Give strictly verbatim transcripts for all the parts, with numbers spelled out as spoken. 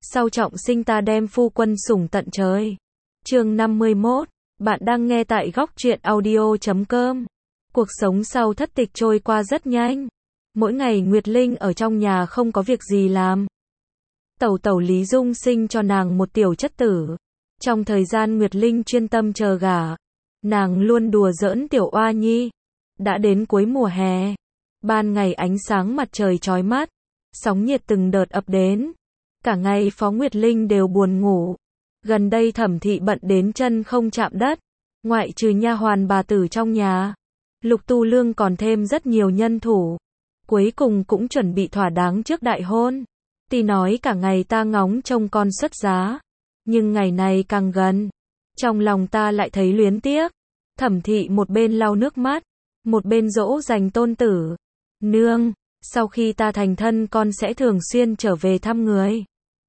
sau trọng sinh ta đem phu quân sủng tận trời. Chương năm mươi mốt, bạn đang nghe tại góc truyện audio chấm com. Cuộc sống sau thất tịch trôi qua rất nhanh. Mỗi ngày Nguyệt Linh ở trong nhà không có việc gì làm. Tẩu tẩu Lý Dung sinh cho nàng một tiểu chất tử. Trong thời gian Nguyệt Linh chuyên tâm chờ gả, nàng luôn đùa giỡn tiểu oa nhi. Đã đến cuối mùa hè, ban ngày ánh sáng mặt trời chói mắt, sóng nhiệt từng đợt ập đến. Cả ngày Phó Nguyệt Linh đều buồn ngủ. Gần đây Thẩm thị bận đến chân không chạm đất, ngoại trừ nha hoàn bà tử trong nhà, Lục Tu Lương còn thêm rất nhiều nhân thủ. Cuối cùng cũng chuẩn bị thỏa đáng trước đại hôn. Tuy nói cả ngày ta ngóng trông con xuất giá, nhưng ngày này càng gần, trong lòng ta lại thấy luyến tiếc. Thẩm thị một bên lau nước mắt, một bên dỗ dành tôn tử. Nương, sau khi ta thành thân con sẽ thường xuyên trở về thăm người.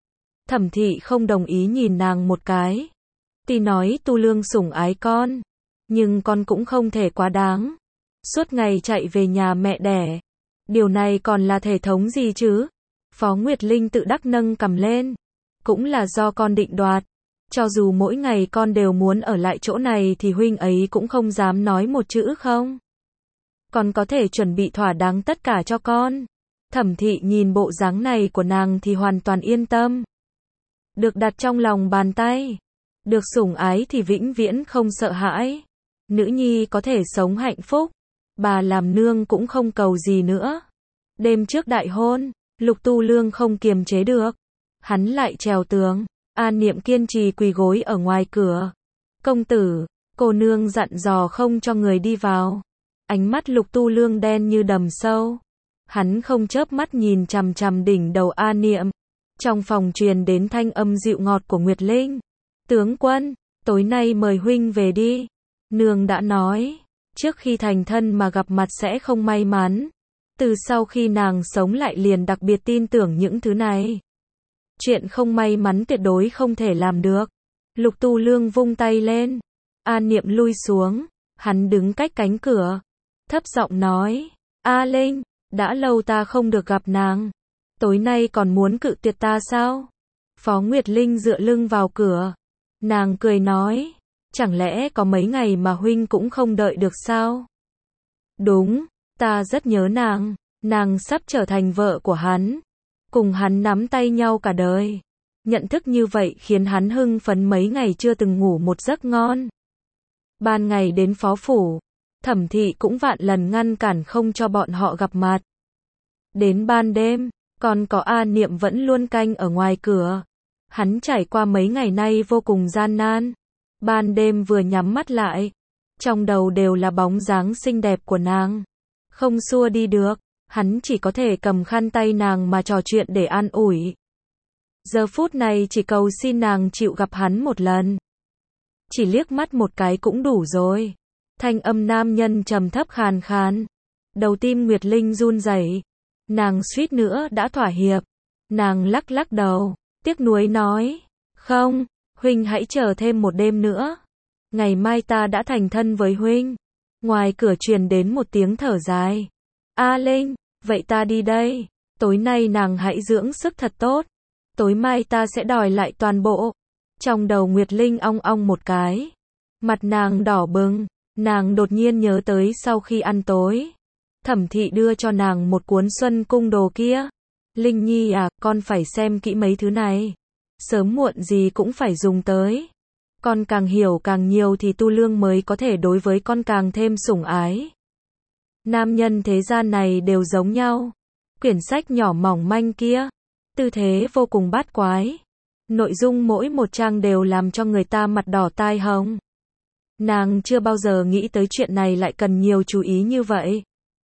Thẩm thị không đồng ý nhìn nàng một cái. Tuy nói Tu Lương sủng ái con, nhưng con cũng không thể quá đáng. Suốt ngày chạy về nhà mẹ đẻ. Điều này còn là thể thống gì chứ? Phó Nguyệt Linh tự đắc nâng cằm lên. Cũng là do con định đoạt. Cho dù mỗi ngày con đều muốn ở lại chỗ này thì huynh ấy cũng không dám nói một chữ không? Con có thể chuẩn bị thỏa đáng tất cả cho con. Thẩm thị nhìn bộ dáng này của nàng thì hoàn toàn yên tâm. Được đặt trong lòng bàn tay, được sủng ái thì vĩnh viễn không sợ hãi. Nữ nhi có thể sống hạnh phúc, bà làm nương cũng không cầu gì nữa. Đêm trước đại hôn, Lục Tu Lương không kiềm chế được, hắn lại trèo tường. An Niệm kiên trì quỳ gối ở ngoài cửa. Công tử, cô nương dặn dò không cho người đi vào. Ánh mắt Lục Tu Lương đen như đầm sâu. Hắn không chớp mắt nhìn chằm chằm đỉnh đầu An Niệm. Trong phòng truyền đến thanh âm dịu ngọt của Nguyệt Linh. Tướng quân, tối nay mời huynh về đi. Nương đã nói, trước khi thành thân mà gặp mặt sẽ không may mắn. Từ sau khi nàng sống lại liền đặc biệt tin tưởng những thứ này. Chuyện không may mắn tuyệt đối không thể làm được. Lục Tu Lương vung tay lên. An Niệm lui xuống. Hắn đứng cách cánh cửa, thấp giọng nói, A Linh, đã lâu ta không được gặp nàng. Tối nay còn muốn cự tuyệt ta sao? Phó Nguyệt Linh dựa lưng vào cửa. Nàng cười nói, chẳng lẽ có mấy ngày mà huynh cũng không đợi được sao? Đúng, ta rất nhớ nàng. Nàng sắp trở thành vợ của hắn, cùng hắn nắm tay nhau cả đời. Nhận thức như vậy khiến hắn hưng phấn mấy ngày chưa từng ngủ một giấc ngon. Ban ngày đến phó phủ, Thẩm thị cũng vạn lần ngăn cản không cho bọn họ gặp mặt. Đến ban đêm, còn có A Niệm vẫn luôn canh ở ngoài cửa. Hắn trải qua mấy ngày nay vô cùng gian nan. Ban đêm vừa nhắm mắt lại, trong đầu đều là bóng dáng xinh đẹp của nàng. Không xua đi được, hắn chỉ có thể cầm khăn tay nàng mà trò chuyện để an ủi. Giờ phút này chỉ cầu xin nàng chịu gặp hắn một lần. Chỉ liếc mắt một cái cũng đủ rồi. Thanh âm nam nhân trầm thấp khàn khàn. Đầu tim Nguyệt Linh run rẩy. Nàng suýt nữa đã thỏa hiệp. Nàng lắc lắc đầu, tiếc nuối nói, không, huynh hãy chờ thêm một đêm nữa. Ngày mai ta đã thành thân với huynh. Ngoài cửa truyền đến một tiếng thở dài. A Linh, vậy ta đi đây. Tối nay nàng hãy dưỡng sức thật tốt. Tối mai ta sẽ đòi lại toàn bộ. Trong đầu Nguyệt Linh ong ong một cái. Mặt nàng đỏ bừng. Nàng đột nhiên nhớ tới sau khi ăn tối, Thẩm thị đưa cho nàng một cuốn Xuân Cung đồ kia. Linh Nhi à, con phải xem kỹ mấy thứ này. Sớm muộn gì cũng phải dùng tới. Con càng hiểu càng nhiều thì Tu Lương mới có thể đối với con càng thêm sủng ái. Nam nhân thế gian này đều giống nhau. Quyển sách nhỏ mỏng manh kia, tư thế vô cùng bát quái. Nội dung mỗi một trang đều làm cho người ta mặt đỏ tai hồng. Nàng chưa bao giờ nghĩ tới chuyện này lại cần nhiều chú ý như vậy.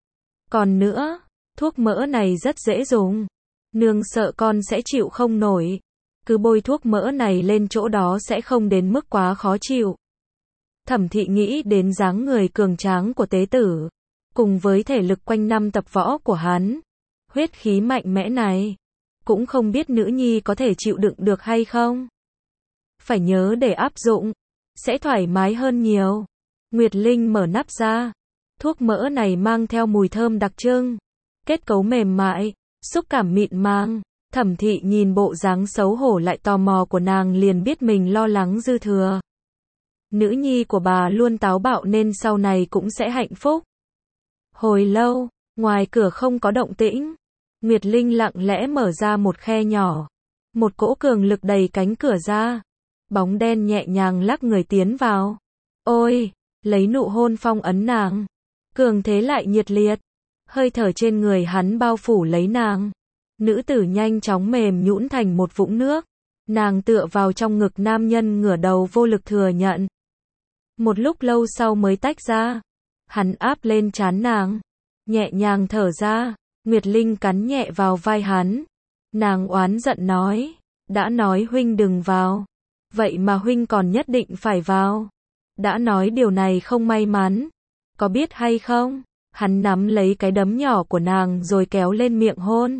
Còn nữa, thuốc mỡ này rất dễ dùng. Nương sợ con sẽ chịu không nổi. Cứ bôi thuốc mỡ này lên chỗ đó sẽ không đến mức quá khó chịu. Thẩm thị nghĩ đến dáng người cường tráng của tế tử, cùng với thể lực quanh năm tập võ của hắn, huyết khí mạnh mẽ này, cũng không biết nữ nhi có thể chịu đựng được hay không. Phải nhớ để áp dụng, sẽ thoải mái hơn nhiều. Nguyệt Linh mở nắp ra. Thuốc mỡ này mang theo mùi thơm đặc trưng, kết cấu mềm mại, xúc cảm mịn màng, Thẩm Thị nhìn bộ dáng xấu hổ lại tò mò của nàng liền biết mình lo lắng dư thừa. Nữ nhi của bà luôn táo bạo nên sau này cũng sẽ hạnh phúc. Hồi lâu, ngoài cửa không có động tĩnh. Nguyệt Linh lặng lẽ mở ra một khe nhỏ. Một cỗ cường lực đẩy cánh cửa ra. Bóng đen nhẹ nhàng lắc người tiến vào. Ôi, lấy nụ hôn phong ấn nàng. Cường thế lại nhiệt liệt. Hơi thở trên người hắn bao phủ lấy nàng. Nữ tử nhanh chóng mềm nhũn thành một vũng nước. Nàng tựa vào trong ngực nam nhân ngửa đầu vô lực thừa nhận. Một lúc lâu sau mới tách ra. Hắn áp lên trán nàng. Nhẹ nhàng thở ra. Nguyệt Linh cắn nhẹ vào vai hắn. Nàng oán giận nói. Đã nói huynh đừng vào. Vậy mà huynh còn nhất định phải vào. Đã nói điều này không may mắn. Có biết hay không? Hắn nắm lấy cái đấm nhỏ của nàng rồi kéo lên miệng hôn.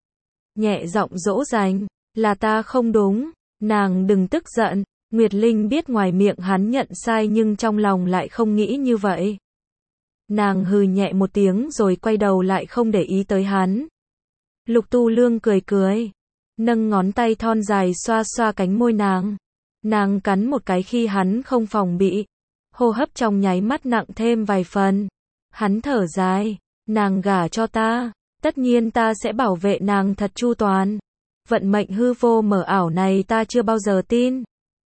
Nhẹ giọng dỗ dành. Là ta không đúng. Nàng đừng tức giận. Nguyệt Linh biết ngoài miệng hắn nhận sai nhưng trong lòng lại không nghĩ như vậy. Nàng hừ nhẹ một tiếng rồi quay đầu lại không để ý tới hắn. Lục Tu Lương cười cười. Nâng ngón tay thon dài xoa xoa cánh môi nàng. Nàng cắn một cái khi hắn không phòng bị. Hô hấp trong nháy mắt nặng thêm vài phần. Hắn thở dài. Nàng gả cho ta. Tất nhiên ta sẽ bảo vệ nàng thật chu toàn. Vận mệnh hư vô mờ ảo này ta chưa bao giờ tin.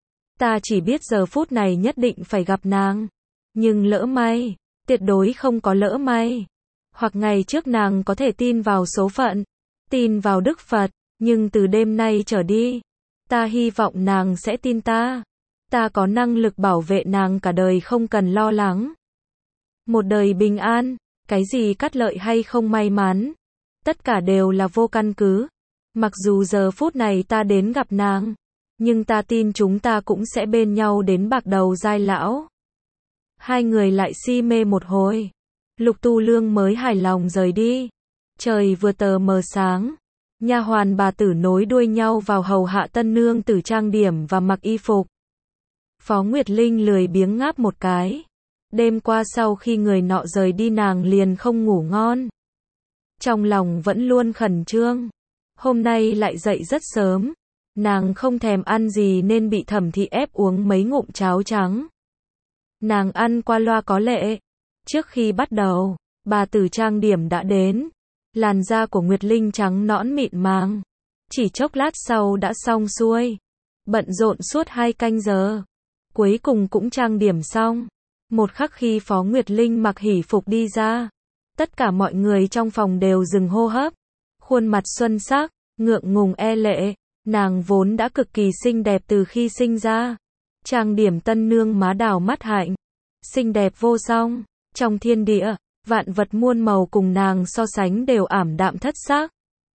Ta chỉ biết giờ phút này nhất định phải gặp nàng. Nhưng lỡ may. Tuyệt đối không có lỡ may. Hoặc ngày trước nàng có thể tin vào số phận. Tin vào Đức Phật. Nhưng từ đêm nay trở đi. Ta hy vọng nàng sẽ tin ta. Ta có năng lực bảo vệ nàng cả đời không cần lo lắng. Một đời bình an. Cái gì cắt lợi hay không may mắn. Tất cả đều là vô căn cứ. Mặc dù giờ phút này ta đến gặp nàng. Nhưng ta tin chúng ta cũng sẽ bên nhau đến bạc đầu giai lão. Hai người lại si mê một hồi. Lục Tu Lương mới hài lòng rời đi. Trời vừa tờ mờ sáng. Nha hoàn bà tử nối đuôi nhau vào hầu hạ tân nương tử trang điểm và mặc y phục. Phó Nguyệt Linh lười biếng ngáp một cái. Đêm qua sau khi người nọ rời đi nàng liền không ngủ ngon. Trong lòng vẫn luôn khẩn trương. Hôm nay lại dậy rất sớm. Nàng không thèm ăn gì nên bị Thẩm Thị ép uống mấy ngụm cháo trắng. Nàng ăn qua loa có lệ. Trước khi bắt đầu, bà tử trang điểm đã đến. Làn da của Nguyệt Linh trắng nõn mịn màng. Chỉ chốc lát sau đã xong xuôi. Bận rộn suốt hai canh giờ. Cuối cùng cũng trang điểm xong. Một khắc khi Phó Nguyệt Linh mặc hỷ phục đi ra. Tất cả mọi người trong phòng đều dừng hô hấp. Khuôn mặt xuân sắc, ngượng ngùng e lệ. Nàng vốn đã cực kỳ xinh đẹp từ khi sinh ra. Trang điểm tân nương má đào mắt hạnh. Xinh đẹp vô song. Trong thiên địa, vạn vật muôn màu cùng nàng so sánh đều ảm đạm thất sắc.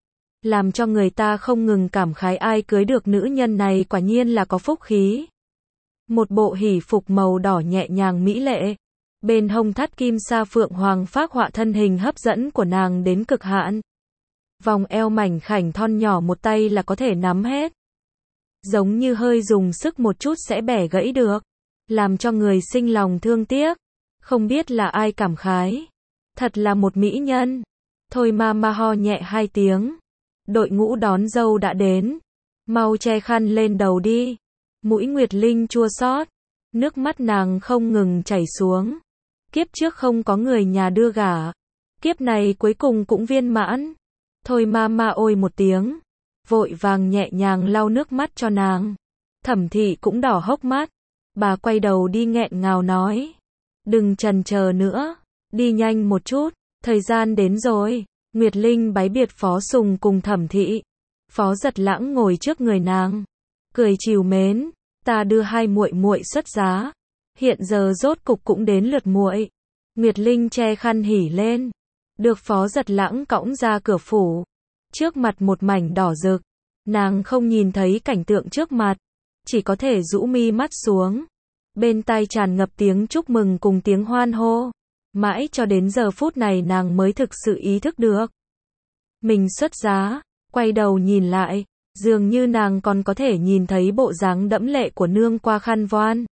Làm cho người ta không ngừng cảm khái ai cưới được nữ nhân này quả nhiên là có phúc khí. Một bộ hỷ phục màu đỏ nhẹ nhàng mỹ lệ. Bên hông thắt kim sa phượng hoàng phác họa thân hình hấp dẫn của nàng đến cực hạn. Vòng eo mảnh khảnh thon nhỏ một tay là có thể nắm hết. Giống như hơi dùng sức một chút sẽ bẻ gãy được. Làm cho người sinh lòng thương tiếc. Không biết là ai cảm khái. Thật là một mỹ nhân. Thôi ma ma ho nhẹ hai tiếng. Đội ngũ đón dâu đã đến. Mau che khăn lên đầu đi. Mũi Nguyệt Linh chua xót. Nước mắt nàng không ngừng chảy xuống. Kiếp trước không có người nhà đưa gả. Kiếp này cuối cùng cũng viên mãn. Thôi ma ma ôi một tiếng. Vội vàng nhẹ nhàng lau nước mắt cho nàng. Thẩm Thị cũng đỏ hốc mắt. Bà quay đầu đi nghẹn ngào nói. Đừng chần chờ nữa. Đi nhanh một chút. Thời gian đến rồi. Nguyệt Linh bái biệt Phó Sùng cùng Thẩm Thị. Phó Giật Lãng ngồi trước người nàng. Cười trìu mến. Ta đưa hai muội muội xuất giá. Hiện giờ rốt cục cũng đến lượt muội. Nguyệt Linh che khăn hỉ lên. Được Phó Giật Lãng cõng ra cửa phủ. Trước mặt một mảnh đỏ rực. Nàng không nhìn thấy cảnh tượng trước mặt. Chỉ có thể rũ mi mắt xuống. Bên tai tràn ngập tiếng chúc mừng cùng tiếng hoan hô. Mãi cho đến giờ phút này nàng mới thực sự ý thức được. Mình xuất giá. Quay đầu nhìn lại. Dường như nàng còn có thể nhìn thấy bộ dáng đẫm lệ của nương qua khăn voan.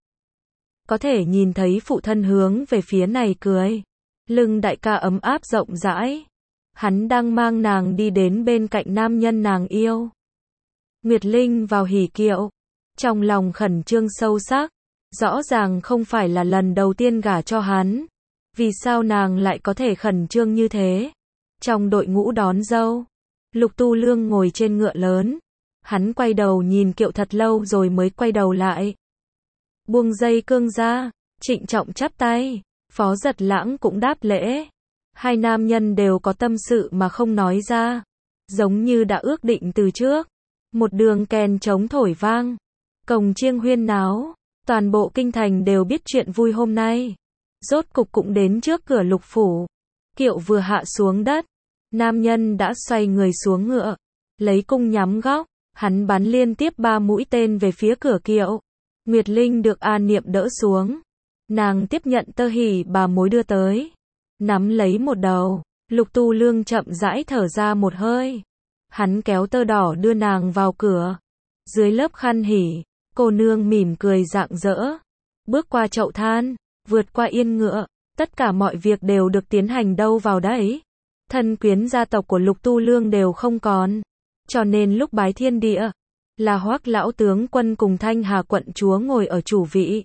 Có thể nhìn thấy phụ thân hướng về phía này cười. Lưng đại ca ấm áp rộng rãi. Hắn đang mang nàng đi đến bên cạnh nam nhân nàng yêu. Nguyệt Linh vào hỉ kiệu, trong lòng khẩn trương sâu sắc, rõ ràng không phải là lần đầu tiên gả cho hắn. Vì sao nàng lại có thể khẩn trương như thế? Trong đội ngũ đón dâu, Lục Tu Lương ngồi trên ngựa lớn. Hắn quay đầu nhìn kiệu thật lâu rồi mới quay đầu lại. Buông dây cương ra, trịnh trọng chắp tay, Phó Giật Lãng cũng đáp lễ. Hai nam nhân đều có tâm sự mà không nói ra, giống như đã ước định từ trước. Một đường kèn trống thổi vang, cồng chiêng huyên náo, toàn bộ kinh thành đều biết chuyện vui hôm nay. Rốt cục cũng đến trước cửa Lục phủ. Kiệu vừa hạ xuống đất, nam nhân đã xoay người xuống ngựa, lấy cung nhắm góc, hắn bắn liên tiếp ba mũi tên về phía cửa kiệu. Nguyệt Linh được A Niệm đỡ xuống, nàng tiếp nhận tơ hỉ bà mối đưa tới, nắm lấy một đầu. Lục Tu Lương chậm rãi thở ra một hơi, hắn kéo tơ đỏ đưa nàng vào cửa. Dưới lớp khăn hỉ, cô nương mỉm cười rạng rỡ, bước qua chậu than, vượt qua yên ngựa, tất cả mọi việc đều được tiến hành đâu vào đấy. Thân quyến gia tộc của Lục Tu Lương đều không còn, cho nên lúc bái thiên địa, là Hoắc lão tướng quân cùng Thanh Hà quận chúa ngồi ở chủ vị.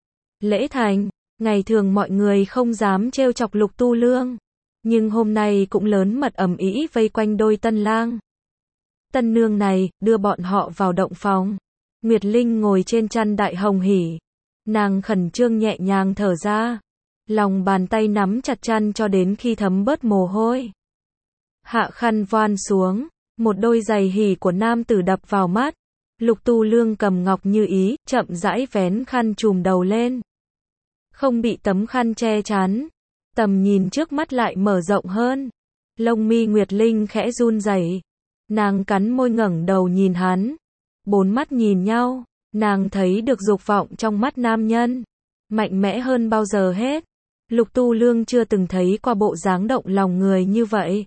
Lễ thành, ngày thường mọi người không dám trêu chọc Lục Tu Lương, nhưng hôm nay cũng lớn mật ầm ĩ vây quanh đôi tân lang. Tân nương này, đưa bọn họ vào động phòng. Nguyệt Linh ngồi trên chăn đại hồng hỉ, nàng khẩn trương nhẹ nhàng thở ra, lòng bàn tay nắm chặt chăn cho đến khi thấm bớt mồ hôi. Hạ khăn voan xuống, một đôi giày hỉ của nam tử đập vào mắt. Lục Tu Lương cầm ngọc như ý, chậm rãi vén khăn trùm đầu lên. Không bị tấm khăn che chắn, tầm nhìn trước mắt lại mở rộng hơn. Lông mi Nguyệt Linh khẽ run rẩy, nàng cắn môi ngẩng đầu nhìn hắn. Bốn mắt nhìn nhau, nàng thấy được dục vọng trong mắt nam nhân, mạnh mẽ hơn bao giờ hết. Lục Tu Lương chưa từng thấy qua bộ dáng động lòng người như vậy.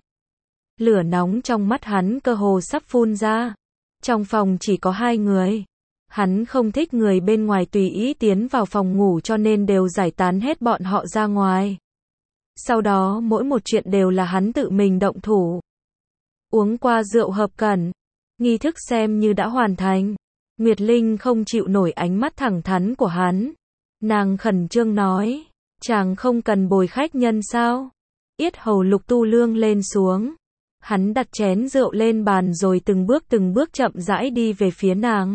Lửa nóng trong mắt hắn cơ hồ sắp phun ra. Trong phòng chỉ có hai người. Hắn không thích người bên ngoài tùy ý tiến vào phòng ngủ cho nên đều giải tán hết bọn họ ra ngoài. Sau đó mỗi một chuyện đều là hắn tự mình động thủ. Uống qua rượu hợp cẩn, nghi thức xem như đã hoàn thành. Nguyệt Linh không chịu nổi ánh mắt thẳng thắn của hắn. Nàng khẩn trương nói, chàng không cần bồi khách nhân sao? Yết hầu Lục Tu Lương lên xuống. Hắn đặt chén rượu lên bàn rồi từng bước từng bước chậm rãi đi về phía nàng.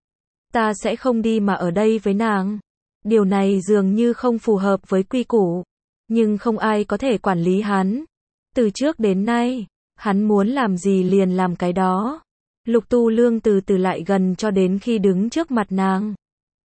Ta sẽ không đi mà ở đây với nàng. Điều này dường như không phù hợp với quy củ, nhưng không ai có thể quản lý hắn. Từ trước đến nay, hắn muốn làm gì liền làm cái đó. Lục Tu Lương từ từ lại gần cho đến khi đứng trước mặt nàng.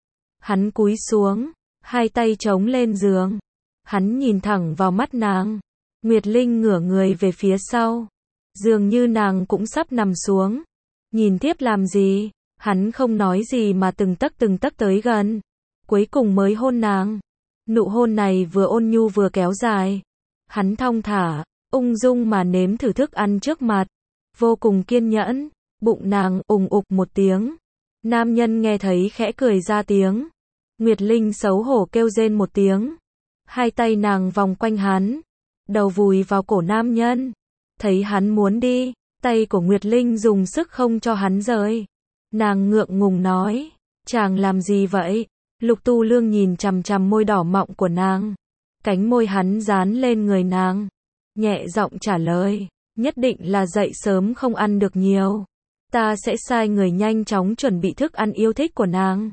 Hắn cúi xuống, hai tay chống lên giường. Hắn nhìn thẳng vào mắt nàng. Nguyệt Linh ngửa người về phía sau. Dường như nàng cũng sắp nằm xuống. Nhìn tiếp làm gì? Hắn không nói gì mà từng tấc từng tấc tới gần. Cuối cùng mới hôn nàng. Nụ hôn này vừa ôn nhu vừa kéo dài. Hắn thong thả, ung dung mà nếm thử thức ăn trước mặt. Vô cùng kiên nhẫn. Bụng nàng ùng ục một tiếng. Nam nhân nghe thấy khẽ cười ra tiếng. Nguyệt Linh xấu hổ kêu rên một tiếng. Hai tay nàng vòng quanh hắn. Đầu vùi vào cổ nam nhân. Thấy hắn muốn đi, tay của Nguyệt Linh dùng sức không cho hắn rời. Nàng ngượng ngùng nói, chàng làm gì vậy? Lục Tu Lương nhìn chằm chằm môi đỏ mọng của nàng. Cánh môi hắn dán lên người nàng. Nhẹ giọng trả lời, nhất định là dậy sớm không ăn được nhiều. Ta sẽ sai người nhanh chóng chuẩn bị thức ăn yêu thích của nàng.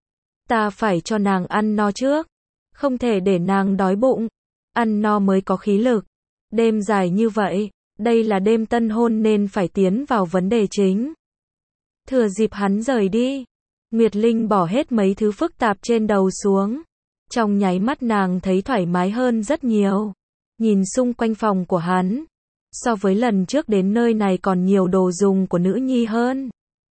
Ta phải cho nàng ăn no trước. Không thể để nàng đói bụng. Ăn no mới có khí lực. Đêm dài như vậy, đây là đêm tân hôn nên phải tiến vào vấn đề chính. Thừa dịp hắn rời đi, Nguyệt Linh bỏ hết mấy thứ phức tạp trên đầu xuống. Trong nháy mắt nàng thấy thoải mái hơn rất nhiều. Nhìn xung quanh phòng của hắn, so với lần trước đến nơi này còn nhiều đồ dùng của nữ nhi hơn.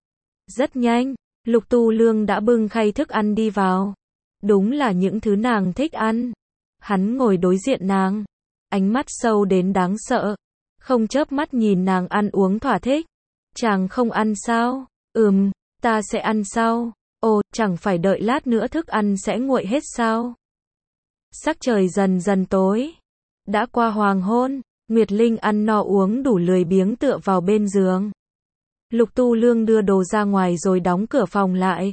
Rất nhanh, Lục Tu Lương đã bưng khay thức ăn đi vào. Đúng là những thứ nàng thích ăn. Hắn ngồi đối diện nàng, ánh mắt sâu đến đáng sợ, không chớp mắt nhìn nàng ăn uống thỏa thích. Chàng không ăn sao? Ừm, ta sẽ ăn sau. Ồ, chẳng phải đợi lát nữa thức ăn sẽ nguội hết sao? Sắc trời dần dần tối. Đã qua hoàng hôn, Nguyệt Linh ăn no uống đủ lười biếng tựa vào bên giường. Lục Tu Lương đưa đồ ra ngoài rồi đóng cửa phòng lại.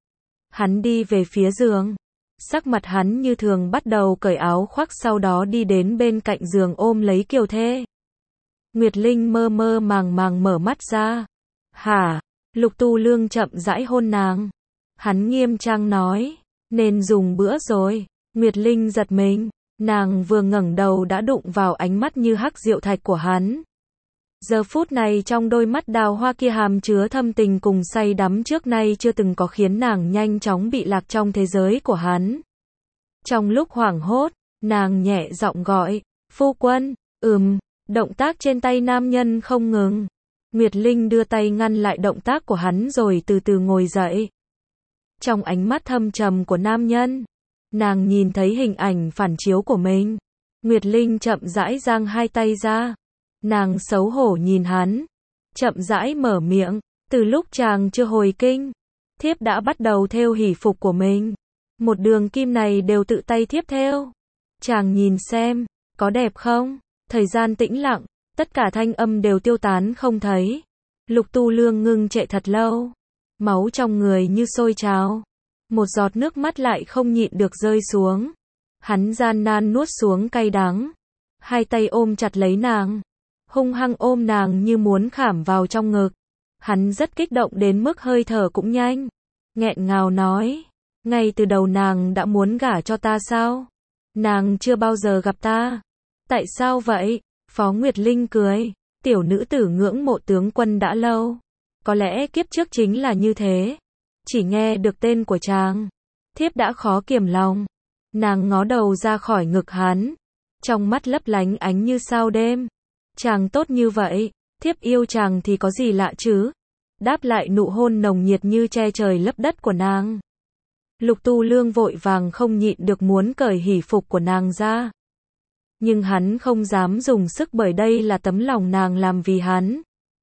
Hắn đi về phía giường. Sắc mặt hắn như thường bắt đầu cởi áo khoác, sau đó đi đến bên cạnh giường ôm lấy Kiều Thê. Nguyệt Linh mơ mơ màng màng mở mắt ra. Hả? Lục Tu Lương chậm rãi hôn nàng. Hắn nghiêm trang nói, nên dùng bữa rồi. Nguyệt Linh giật mình, nàng vừa ngẩng đầu đã đụng vào ánh mắt như hắc diệu thạch của hắn. Giờ phút này trong đôi mắt đào hoa kia hàm chứa thâm tình cùng say đắm trước nay chưa từng có, khiến nàng nhanh chóng bị lạc trong thế giới của hắn. Trong lúc hoảng hốt, nàng nhẹ giọng gọi, phu quân, ừm, động tác trên tay nam nhân không ngừng. Nguyệt Linh đưa tay ngăn lại động tác của hắn rồi từ từ ngồi dậy. Trong ánh mắt thâm trầm của nam nhân, nàng nhìn thấy hình ảnh phản chiếu của mình. Nguyệt Linh chậm rãi giang hai tay ra. Nàng xấu hổ nhìn hắn, chậm rãi mở miệng, từ lúc chàng chưa hồi kinh, thiếp đã bắt đầu thêu hỷ phục của mình. Một đường kim này đều tự tay thiếp thêu. Chàng nhìn xem, có đẹp không? Thời gian tĩnh lặng, tất cả thanh âm đều tiêu tán không thấy. Lục Tu Lương ngưng trệ thật lâu, máu trong người như sôi trào. Một giọt nước mắt lại không nhịn được rơi xuống. Hắn gian nan nuốt xuống cay đắng, hai tay ôm chặt lấy nàng, hung hăng ôm nàng như muốn khảm vào trong ngực. Hắn rất kích động đến mức hơi thở cũng nhanh, nghẹn ngào nói, ngay từ đầu nàng đã muốn gả cho ta sao? Nàng chưa bao giờ gặp ta. Tại sao vậy? Phó Nguyệt Linh cười, tiểu nữ tử ngưỡng mộ tướng quân đã lâu. Có lẽ kiếp trước chính là như thế. Chỉ nghe được tên của chàng, thiếp đã khó kiềm lòng. Nàng ngó đầu ra khỏi ngực hắn, trong mắt lấp lánh ánh như sao đêm. Chàng tốt như vậy, thiếp yêu chàng thì có gì lạ chứ? Đáp lại nụ hôn nồng nhiệt như che trời lấp đất của nàng. Lục Tu Lương vội vàng không nhịn được muốn cởi hỷ phục của nàng ra. Nhưng hắn không dám dùng sức bởi đây là tấm lòng nàng làm vì hắn.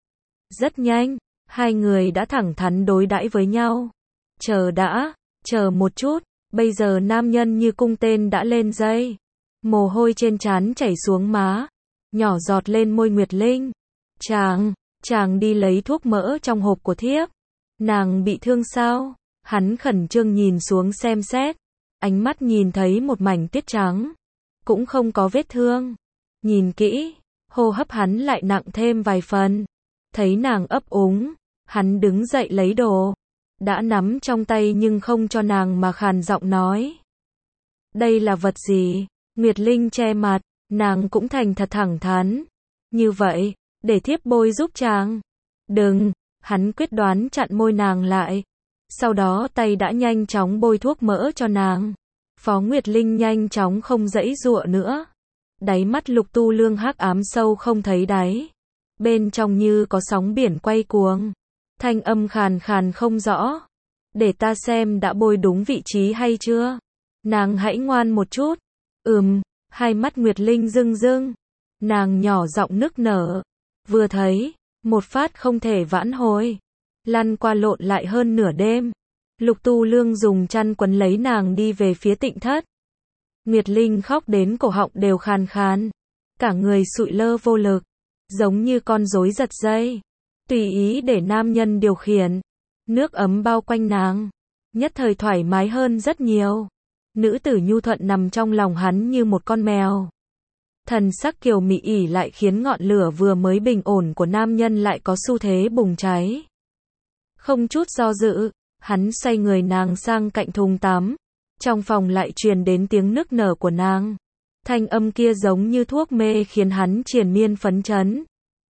Rất nhanh, hai người đã thẳng thắn đối đãi với nhau. Chờ đã, chờ một chút, bây giờ nam nhân như cung tên đã lên dây. Mồ hôi trên trán chảy xuống má, nhỏ giọt lên môi Nguyệt Linh. Chàng, chàng đi lấy thuốc mỡ trong hộp của thiếp. Nàng bị thương sao? Hắn khẩn trương nhìn xuống xem xét, ánh mắt nhìn thấy một mảnh tiết trắng, cũng không có vết thương. Nhìn kỹ, hô hấp hắn lại nặng thêm vài phần. Thấy nàng ấp úng, hắn đứng dậy lấy đồ, đã nắm trong tay nhưng không cho nàng mà khàn giọng nói. Đây là vật gì? Nguyệt Linh che mặt, nàng cũng thành thật thẳng thắn. Như vậy, để thiếp bôi giúp chàng. Đừng, hắn quyết đoán chặn môi nàng lại. Sau đó tay đã nhanh chóng bôi thuốc mỡ cho nàng. Phó Nguyệt Linh nhanh chóng không giãy giụa nữa. Đáy mắt Lục Tu Lương hắc ám sâu không thấy đáy. Bên trong như có sóng biển quay cuồng. Thanh âm khàn khàn không rõ. Để ta xem đã bôi đúng vị trí hay chưa? Nàng hãy ngoan một chút. Ừm, hai mắt Nguyệt Linh rưng rưng. Nàng nhỏ giọng nức nở. Vừa thấy, một phát không thể vãn hồi. Lăn qua lộn lại hơn nửa đêm. Lục Tu Lương dùng chăn quấn lấy nàng đi về phía tịnh thất. Nguyệt Linh khóc đến cổ họng đều khàn khàn. Cả người sụi lơ vô lực, giống như con rối giật dây. Tùy ý để nam nhân điều khiển. Nước ấm bao quanh nàng. Nhất thời thoải mái hơn rất nhiều. Nữ tử nhu thuận nằm trong lòng hắn như một con mèo. Thần sắc kiều mị ỉ lại khiến ngọn lửa vừa mới bình ổn của nam nhân lại có xu thế bùng cháy. Không chút do dự, hắn xoay người nàng sang cạnh thùng tắm. Trong phòng lại truyền đến tiếng nức nở của nàng. Thanh âm kia giống như thuốc mê khiến hắn triền miên phấn chấn.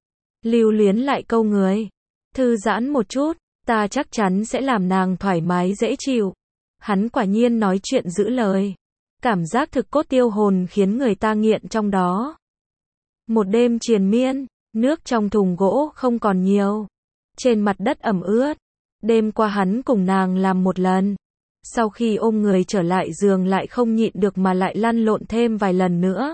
Lưu luyến lại câu người. Thư giãn một chút, ta chắc chắn sẽ làm nàng thoải mái dễ chịu. Hắn quả nhiên nói chuyện giữ lời. Cảm giác thực cốt tiêu hồn khiến người ta nghiện trong đó. Một đêm triền miên, nước trong thùng gỗ không còn nhiều. Trên mặt đất ẩm ướt. Đêm qua hắn cùng nàng làm một lần. Sau khi ôm người trở lại giường lại không nhịn được mà lại lăn lộn thêm vài lần nữa.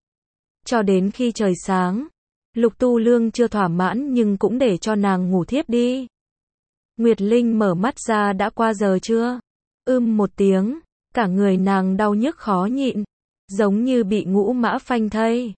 Cho đến khi trời sáng, Lục Tu Lương chưa thỏa mãn nhưng cũng để cho nàng ngủ thiếp đi. Nguyệt Linh mở mắt ra đã qua giờ chưa? Ưm một tiếng, cả người nàng đau nhức khó nhịn, giống như bị ngũ mã phanh thây.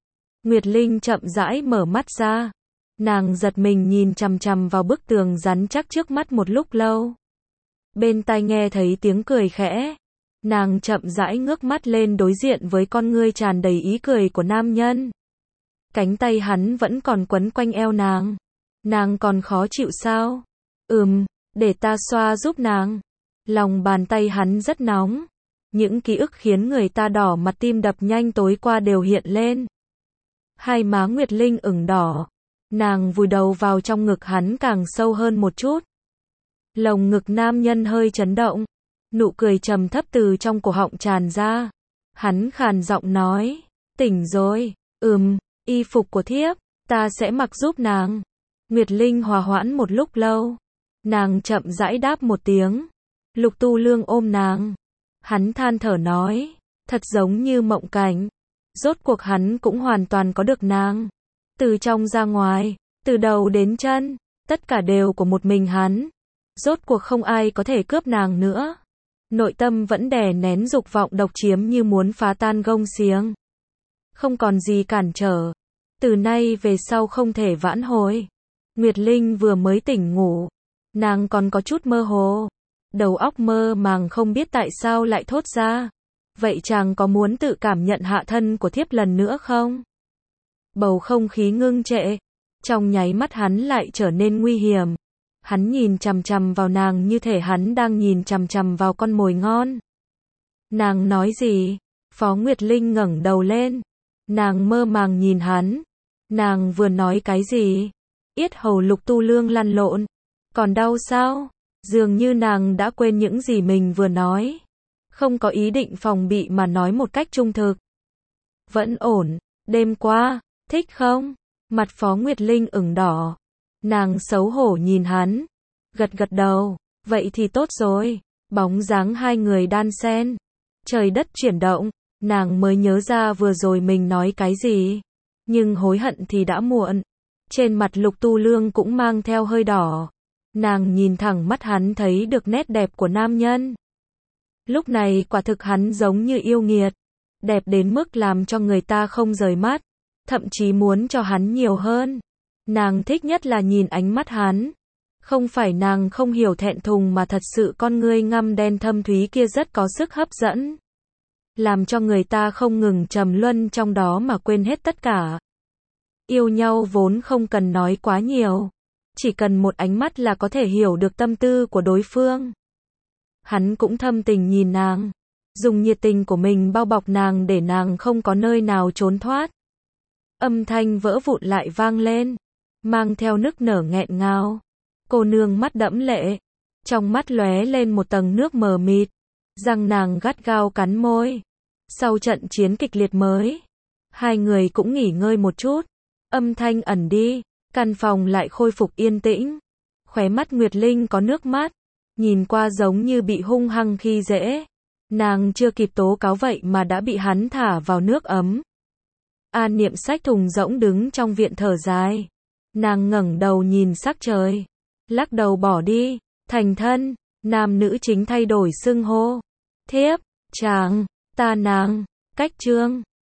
Nguyệt Linh chậm rãi mở mắt ra. Nàng giật mình nhìn chằm chằm vào bức tường rắn chắc trước mắt một lúc lâu. Bên tai nghe thấy tiếng cười khẽ. Nàng chậm rãi ngước mắt lên đối diện với con ngươi tràn đầy ý cười của nam nhân. Cánh tay hắn vẫn còn quấn quanh eo nàng. Nàng còn khó chịu sao? Ừm, để ta xoa giúp nàng. Lòng bàn tay hắn rất nóng. Những ký ức khiến người ta đỏ mặt tim đập nhanh tối qua đều hiện lên. Hai má Nguyệt Linh ửng đỏ. Nàng vùi đầu vào trong ngực hắn càng sâu hơn một chút. Lồng ngực nam nhân hơi chấn động. Nụ cười trầm thấp từ trong cổ họng tràn ra. Hắn khàn giọng nói. Tỉnh rồi. Ừm, y phục của thiếp, ta sẽ mặc giúp nàng. Nguyệt Linh hòa hoãn một lúc lâu. Nàng chậm rãi đáp một tiếng. Lục Tu Lương ôm nàng. Hắn than thở nói. Thật giống như mộng cảnh. Rốt cuộc hắn cũng hoàn toàn có được nàng. Từ trong ra ngoài, từ đầu đến chân, tất cả đều của một mình hắn. Rốt cuộc không ai có thể cướp nàng nữa. Nội tâm vẫn đè nén dục vọng độc chiếm như muốn phá tan gông xiềng. Không còn gì cản trở. Từ nay về sau không thể vãn hồi. Nguyệt Linh vừa mới tỉnh ngủ. Nàng còn có chút mơ hồ. Đầu óc mơ màng không biết tại sao lại thốt ra. Vậy chàng có muốn tự cảm nhận hạ thân của thiếp lần nữa không? Bầu không khí ngưng trệ. Trong nháy mắt hắn lại trở nên nguy hiểm. Hắn nhìn chằm chằm vào nàng như thể hắn đang nhìn chằm chằm vào con mồi ngon. Nàng nói gì? Phó Nguyệt Linh ngẩng đầu lên. Nàng mơ màng nhìn hắn. Nàng vừa nói cái gì? Yết hầu Lục Tu Lương lăn lộn. Còn đau sao? Dường như nàng đã quên những gì mình vừa nói. Không có ý định phòng bị mà nói một cách trung thực. Vẫn ổn. Đêm qua, thích không? Mặt Phó Nguyệt Linh ửng đỏ. Nàng xấu hổ nhìn hắn. Gật gật đầu. Vậy thì tốt rồi. Bóng dáng hai người đan xen. Trời đất chuyển động. Nàng mới nhớ ra vừa rồi mình nói cái gì. Nhưng hối hận thì đã muộn. Trên mặt Lục Tu Lương cũng mang theo hơi đỏ. Nàng nhìn thẳng mắt hắn thấy được nét đẹp của nam nhân. Lúc này quả thực hắn giống như yêu nghiệt. Đẹp đến mức làm cho người ta không rời mắt. Thậm chí muốn cho hắn nhiều hơn. Nàng thích nhất là nhìn ánh mắt hắn. Không phải nàng không hiểu thẹn thùng mà thật sự con ngươi ngăm đen thâm thúy kia rất có sức hấp dẫn. Làm cho người ta không ngừng trầm luân trong đó mà quên hết tất cả. Yêu nhau vốn không cần nói quá nhiều. Chỉ cần một ánh mắt là có thể hiểu được tâm tư của đối phương. Hắn cũng thâm tình nhìn nàng. Dùng nhiệt tình của mình bao bọc nàng để nàng không có nơi nào trốn thoát. Âm thanh vỡ vụn lại vang lên. Mang theo nức nở nghẹn ngào. Cô nương mắt đẫm lệ. Trong mắt lóe lên một tầng nước mờ mịt. Răng nàng gắt gao cắn môi. Sau trận chiến kịch liệt mới. Hai người cũng nghỉ ngơi một chút. Âm thanh ẩn đi. Căn phòng lại khôi phục yên tĩnh. Khóe mắt Nguyệt Linh có nước mắt. Nhìn qua giống như bị hung hăng khi dễ. Nàng chưa kịp tố cáo vậy mà đã bị hắn thả vào nước ấm. An Niệm xách thùng rỗng đứng trong viện thở dài. Nàng ngẩng đầu nhìn sắc trời. Lắc đầu bỏ đi. Thành thân. Nam nữ chính thay đổi xưng hô. Thiếp. Chàng. Ta nàng. Cách chương.